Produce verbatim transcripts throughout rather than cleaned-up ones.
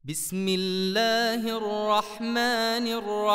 بسم الله الرحمن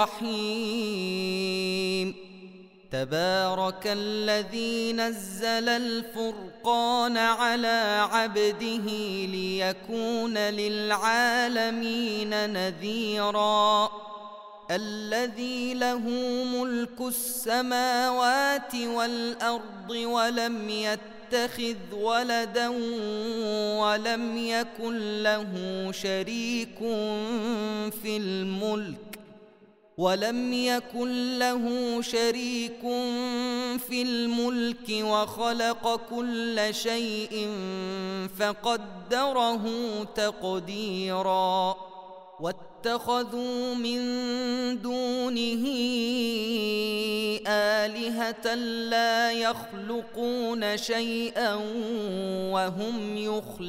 الرحيم. تبارك الذي نزل الفرقان على عبده ليكون للعالمين نذيرا. الذي له ملك السماوات والأرض ولم يتخذ ولدا ولم يكن له شريك في الملك ولم يكن له شريك في الملك وخلق كل شيء فقدره تقديرا. واتخذوا من دونه آلهة لا يخلقون شيئا وهم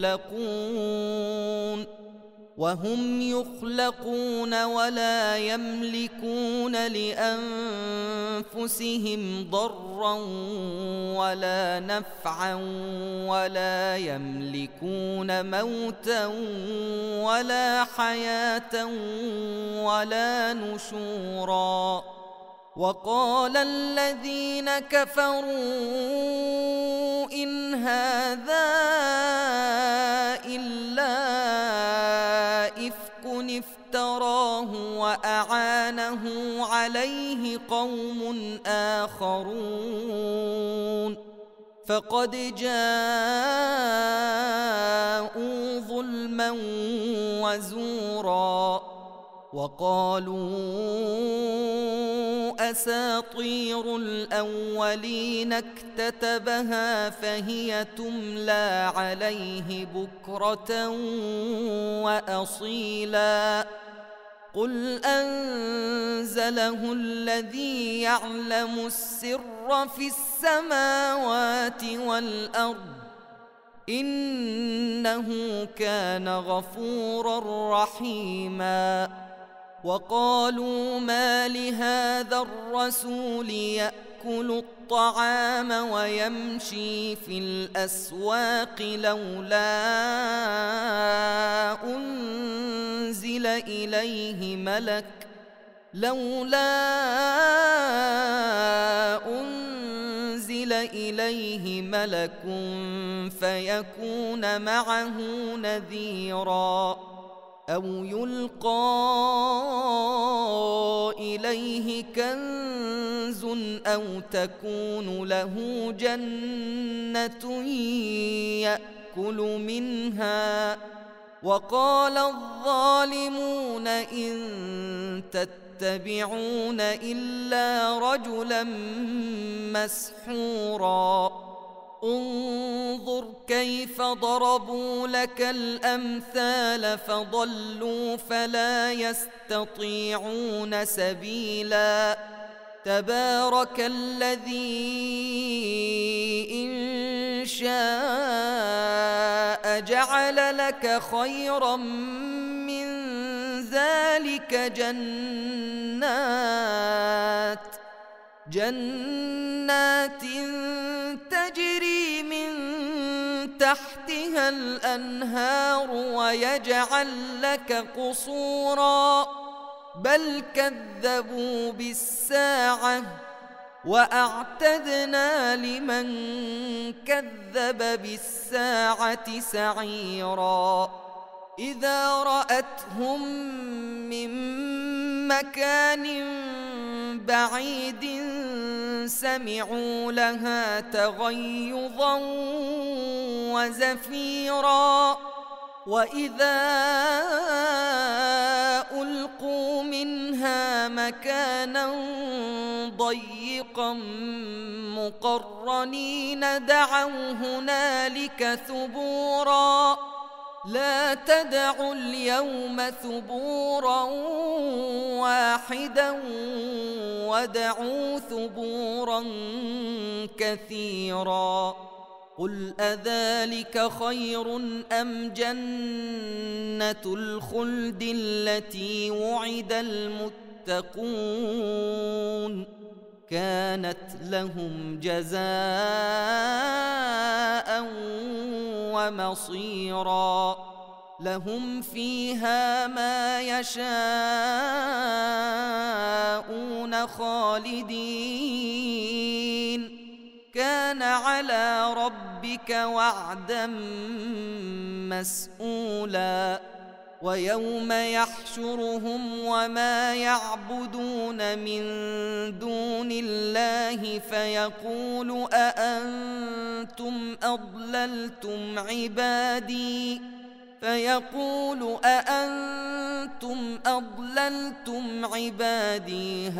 يخلقون وهم يخلقون ولا يملكون لأنفسهم ضرا ولا نفعا ولا يملكون موتا ولا حياة ولا نشورا. وقال الذين كفروا إن هذا إلا افتراه وأعانه عليه قوم آخرون فقد جاءوا ظلما وزورا. وقالوا أساطير الأولين اكتتبها فهي تملى عليه بكرة وأصيلا. قل أنزله الذي يعلم السر في السماوات والأرض إنه كان غفورا رحيما. وقالوا ما لهذا الرسول يأكل الطعام ويمشي في الأسواق لولا أنزل إليه ملك لولا أنزل إليه ملك فيكون معه نذيرا. أو يلقى إليه كنز أو تكون له جنة يأكل منها. وقال الظالمون إن تتبعون إلا رجلا مسحورا. انظر كيف ضربوا لك الأمثال فضلوا فلا يستطيعون سبيلا. تبارك الذي إن شاء جعل لك خيرا من ذلك جنات جنات تجري من تحتها الأنهار ويجعل لك قصورا بل كذبوا بالساعة وأعتدنا لمن كذب بالساعة سعيرا. إذا رأتهم من مكان بعيد سمعوا لها تغيظا وزفيرا. وإذا ألقوا منها مكانا ضيقا مقرنين دعوا هنالك ثبورا. لا تدعوا اليوم ثبورا واحدا ودعوا ثبورا كثيرا. قل أذلك خير أم جنة الخلد التي وعد المتقون كانت لهم جزاء ومصيرا. لهم فيها ما يشاءون خالدين كان على ربك وعدا مسئولا ويوم يحشرهم وما يعبدون من دون الله فيقول أأنتم أضللتم عبادي فيقول أأنتم أضللتم عبادي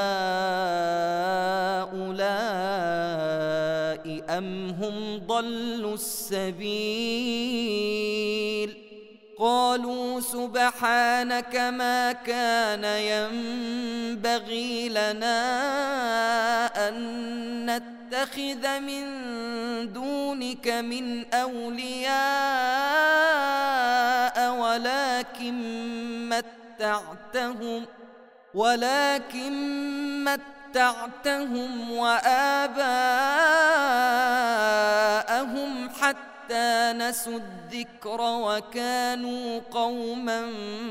هؤلاء أم هم ضلوا السبيل قالوا سبحانك ما كان ينبغي لنا أن نتخذ من دونك من أولياء ولكن متعتهم ولكن متعتهم وآباءهم حتى نسوا الذكر وكانوا قوما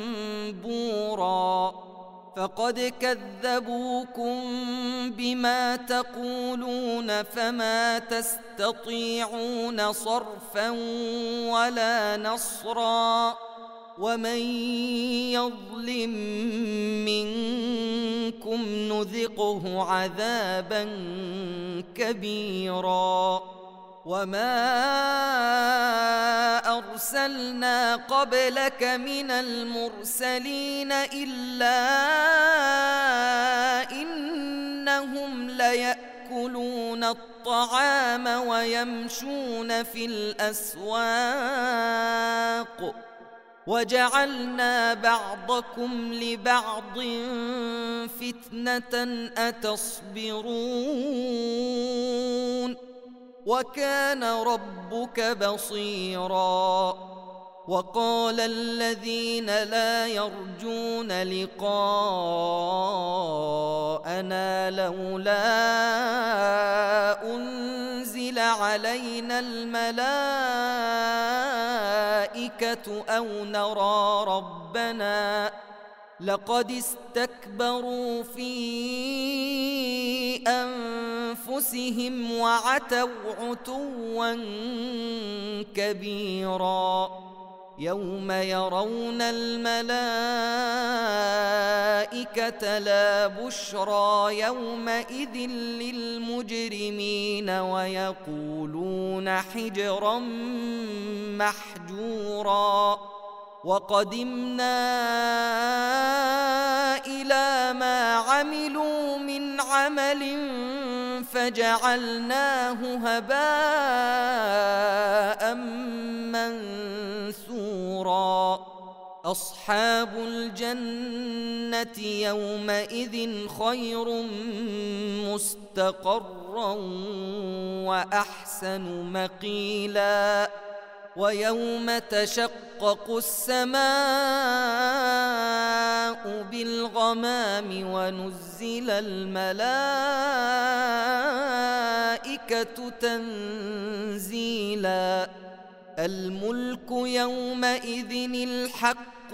بورا فقد كذبوكم بما تقولون فما تستطيعون صرفا ولا نصرا ومن يظلم منكم نذقه عذابا كبيرا وما أرسلنا قبلك من المرسلين إلا إنهم ليأكلون الطعام ويمشون في الأسواق وجعلنا بعضكم لبعض فتنة أتصبرون وكان ربك بصيرا وقال الذين لا يرجون لقاءنا لولا أنزل علينا الملائكة أو نرى ربنا لقد استكبروا في أنفسهم وعتوا عتوا كبيرا يوم يرون الملائكة لا بشرى يومئذ للمجرمين ويقولون حجرا محجورا وقدمنا إلى ما عملوا من عمل فجعلناه هباء منثورا أصحاب الجنة يومئذ خير مستقرا وأحسن مقيلا ويوم تشقق السماء بالغمام ونزل الملائكة تنزيلا الملك يومئذ الحق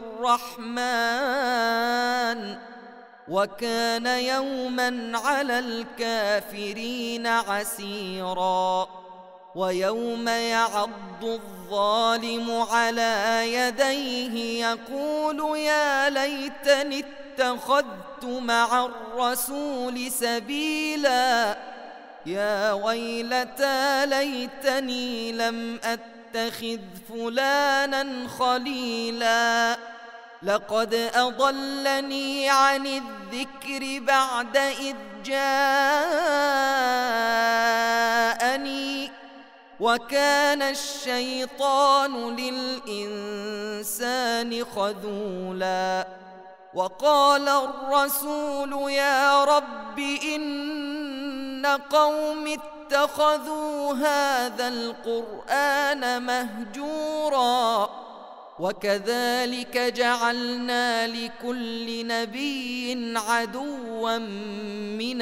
للرحمن وكان يوما على الكافرين عسيرا ويوم يعض الظالم على يديه يقول يا ليتني اتخذت مع الرسول سبيلا يا ويلتى ليتني لم أتخذ فلانا خليلا لقد أضلني عن الذكر بعد إذ جاءني وكان الشيطان للإنسان خذولا وقال الرسول يا رب إن قوم اتخذوا هذا القرآن مهجورا وكذلك جعلنا لكل نبي عدوا من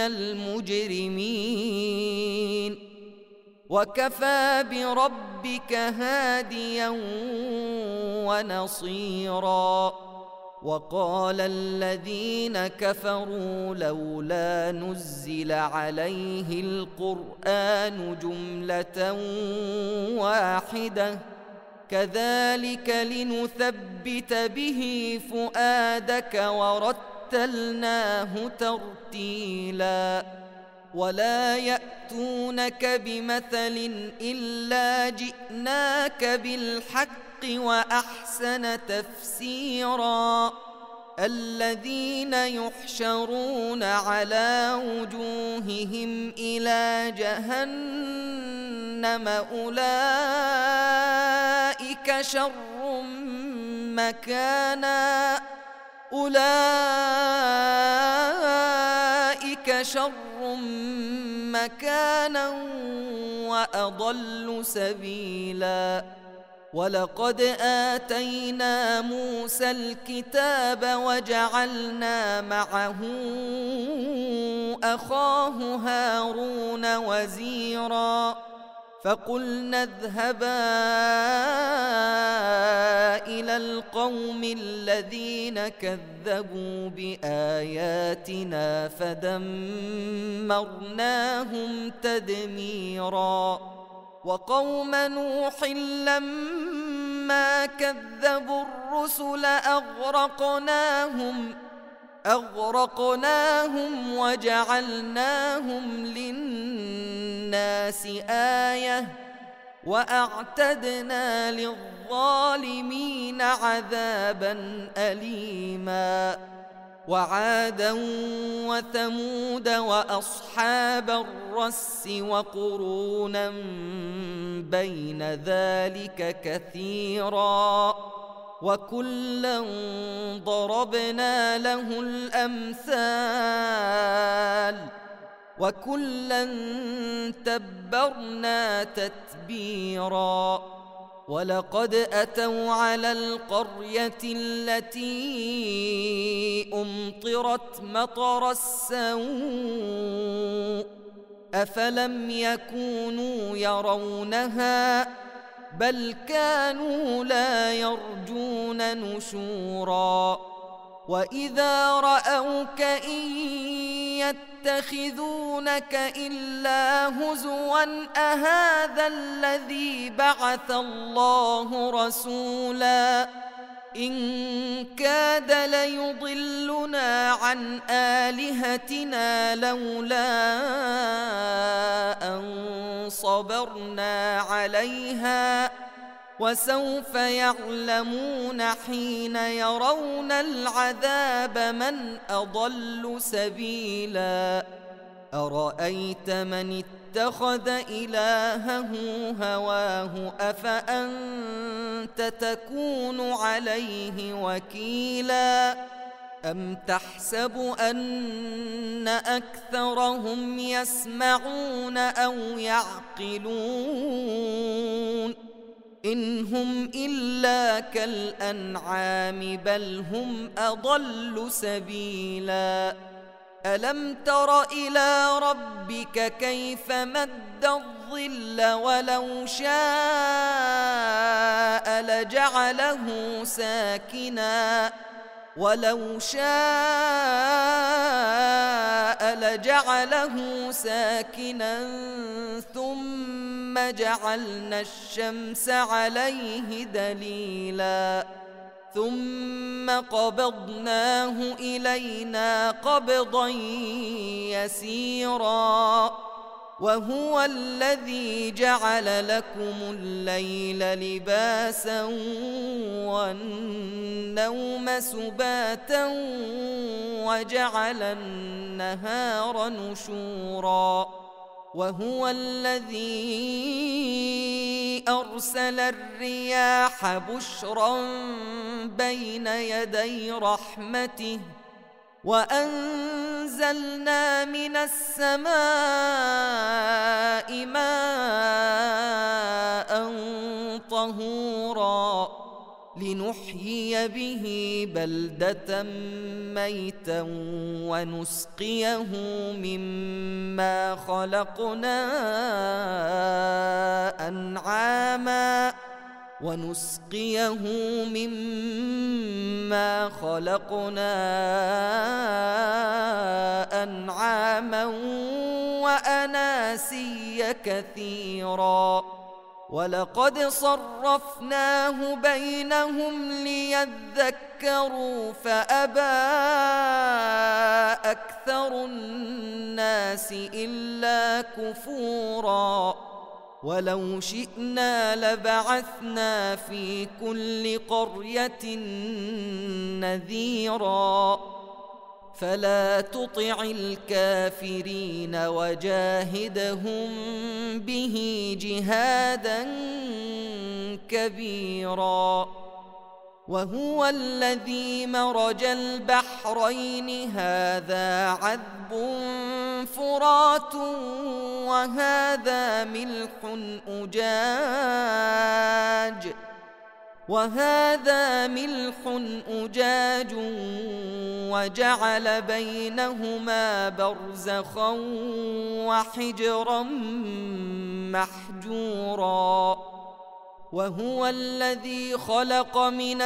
المجرمين وكفى بربك هاديا ونصيرا. وقال الذين كفروا لولا نزل عليه القرآن جملة واحدة كذلك لنثبت به فؤادك ورتلناه ترتيلا. ولا يأتونك بمثل إلا جئناك بالحق وأحسن تفسيرا. الذين يحشرون على وجوههم إلى جهنم أولئك شر مكانا أولئك شر مكانا وأضل سبيلا. ولقد آتينا موسى الكتاب وجعلنا معه أخاه هارون وزيرا. فقلنا اذهبا إلى القوم الذين كذبوا بآياتنا فدمرناهم تدميرا. وقوم نوح لما كذبوا الرسل أغرقناهم أغرقناهم وجعلناهم للناس آية وأعتدنا للظالمين عذابا أليما. وعادا وثمود وأصحاب الرس وقرونا بين ذلك كثيرا وكلا ضربنا له الأمثال وكلا تبرنا تتبيرا. ولقد أتوا على القرية التي أمطرت مطر السوء أفلم يكونوا يرونها بل كانوا لا يرجون نشورا. وإذا رأوك إن يتخذونك إلا هزوا أهذا الذي بعث الله رسولا إن كاد ليضلنا عن آلهتنا لولا أن صبرنا عليها وسوف يعلمون حين يرون العذاب من أضل سبيلا. أرأيت من اتخذ إلهه هواه أفأنت تكون عليه وكيلا أم تحسب أن أكثرهم يسمعون أو يعقلون إن هم إلا كالأنعام بل هم أضل سبيلا. ألم تر إلى ربك كيف مد الظل ولو شاء لجعله ساكنا ولو شاء لجعله ساكنا ثم جعلنا الشمس عليه دليلا ثم قبضناه إلينا قبضا يسيرا. وهو الذي جعل لكم الليل لباسا والنوم سباتا وجعل النهار نشورا. وهو الذي أرسل الرياح بشرا بين يدي رحمته وأنزلنا من السماء ماء طهورا لنحيي به بلدة ميتا ونسقيه مما خلقنا أنعاما ونسقيه مما خلقنا أنعاما وأناسيا كثيرا ولقد صرفناه بينهم ليذكروا فأبى أكثر الناس إلا كفورا ولو شئنا لبعثنا في كل قرية نذيرا فلا تطع الكافرين وجاهدهم به جهادا كبيرا وهو الذي مرج البحرين هذا عذب فرات وهذا ملح أجاج وهذا ملح أجاج وجعل بينهما برزخا وحجرا محجورا وهو الذي خلق من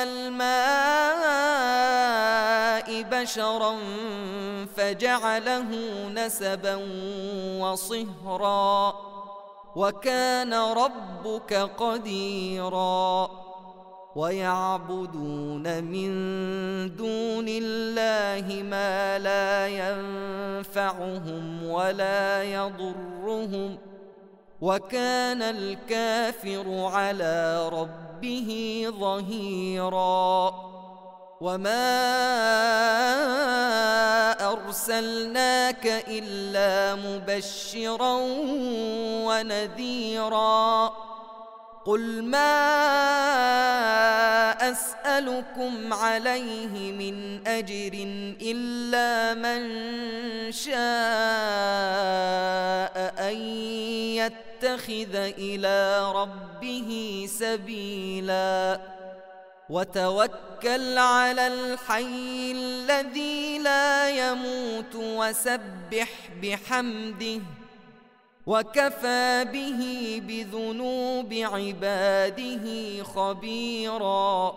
الماء بشرا فجعله نسبا وصهرا وكان ربك قديرا ويعبدون من دون الله ما لا ينفعهم ولا يضرهم وكان الكافر على ربه ظهيرا وما أرسلناك إلا مبشرا ونذيرا قل ما أسألكم عليه من أجر إلا من شاء أن يتخذ إلى ربه سبيلا وتوكل على الحي الذي لا يموت وسبح بحمده وكفى به بذنوب عباده خبيرا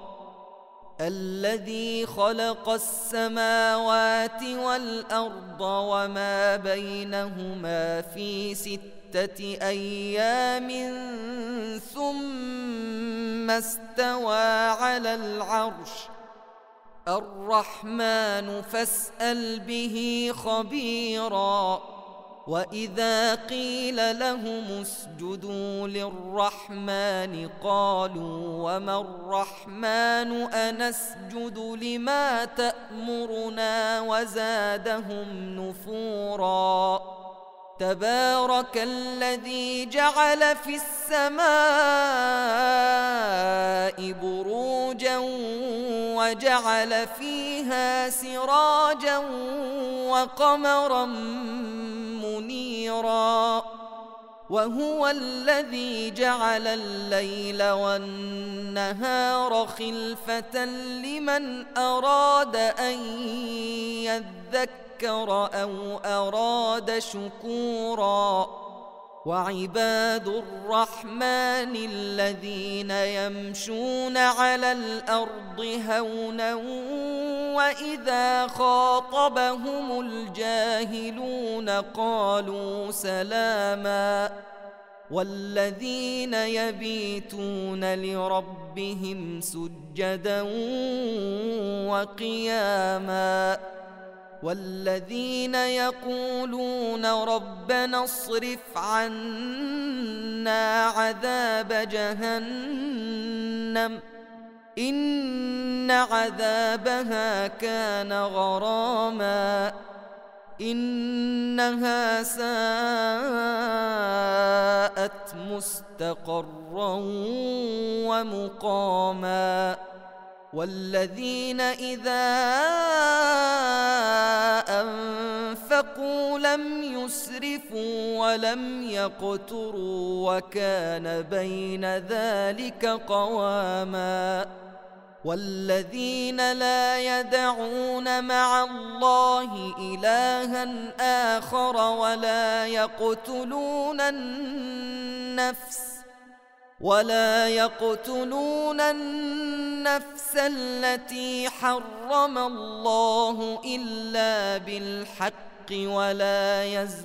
الذي خلق السماوات والأرض وما بينهما في ستة أيام ثم استوى على العرش الرحمن فاسأل به خبيرا وإذا قيل لهم اسجدوا للرحمن قالوا وما الرحمن أنسجد لما تأمرنا وزادهم نفورا تبارك الذي جعل في السماء بروجا وجعل فيها سراجا وقمرا منيرا وهو الذي جعل الليل والنهار خلفة لمن أراد أن يذكر أو أراد شكورا وعباد الرحمن الذين يمشون على الأرض هونا وإذا خاطبهم الجاهلون قالوا سلاما والذين يبيتون لربهم سجدا وقياما والذين يقولون ربنا اصرف عنا عذاب جهنم إن عذابها كان غراما إنها ساءت مستقرا ومقاما والذين إذا أنفقوا لم يسرفوا ولم يقتروا وكان بين ذلك قواما والذين لا يدعون مع الله إلها آخر ولا يقتلون النفس ولا يقتلون النفس التي حرم الله إلا بالحق ولا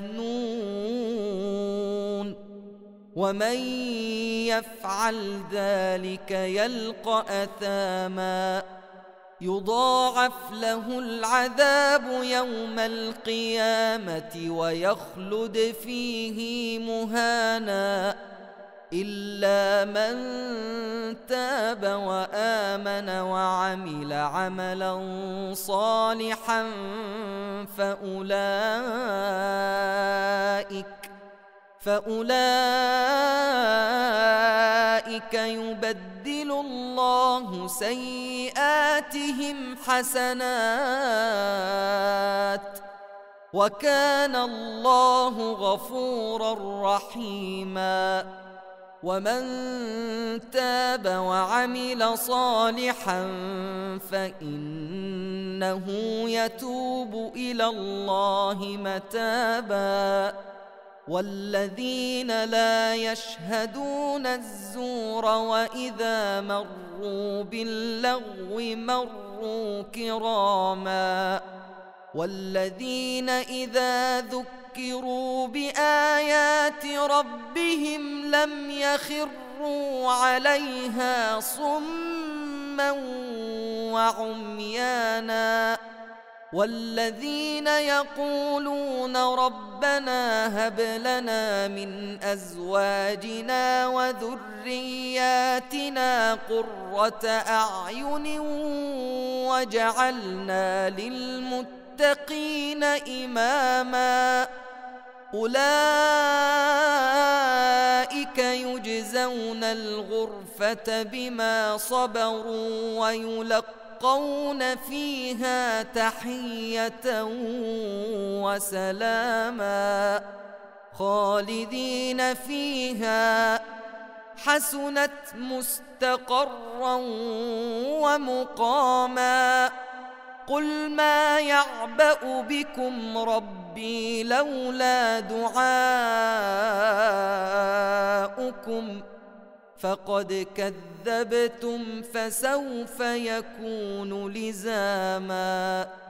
يزنون ومن يفعل ذلك يلقى أثاما يضاعف له العذاب يوم القيامة ويخلد فيه مهانا إلا من تاب وآمن وعمل عملا صالحا فأولئك فأولئك يبدل الله سيئاتهم حسنات وكان الله غفورا رحيما ومن تاب وعمل صالحا فإنه يتوب إلى الله متابا والذين لا يشهدون الزور وإذا مروا باللغو مروا كراما والذين إذا ذكروا بآيات ربهم لم يخروا عليها صما وعميانا والذين يقولون ربنا هب لنا من أزواجنا وذرياتنا قرة أعين واجعلنا للمتقين إماما أولئك يجزون الغرفة بما صبروا ويلقون فيها تحية وسلاما خالدين فيها حسنت مستقرا ومقاما قل ما يعبأ بكم ربي لولا دعاؤكم فقد كذبتم فسوف يكون لزاما.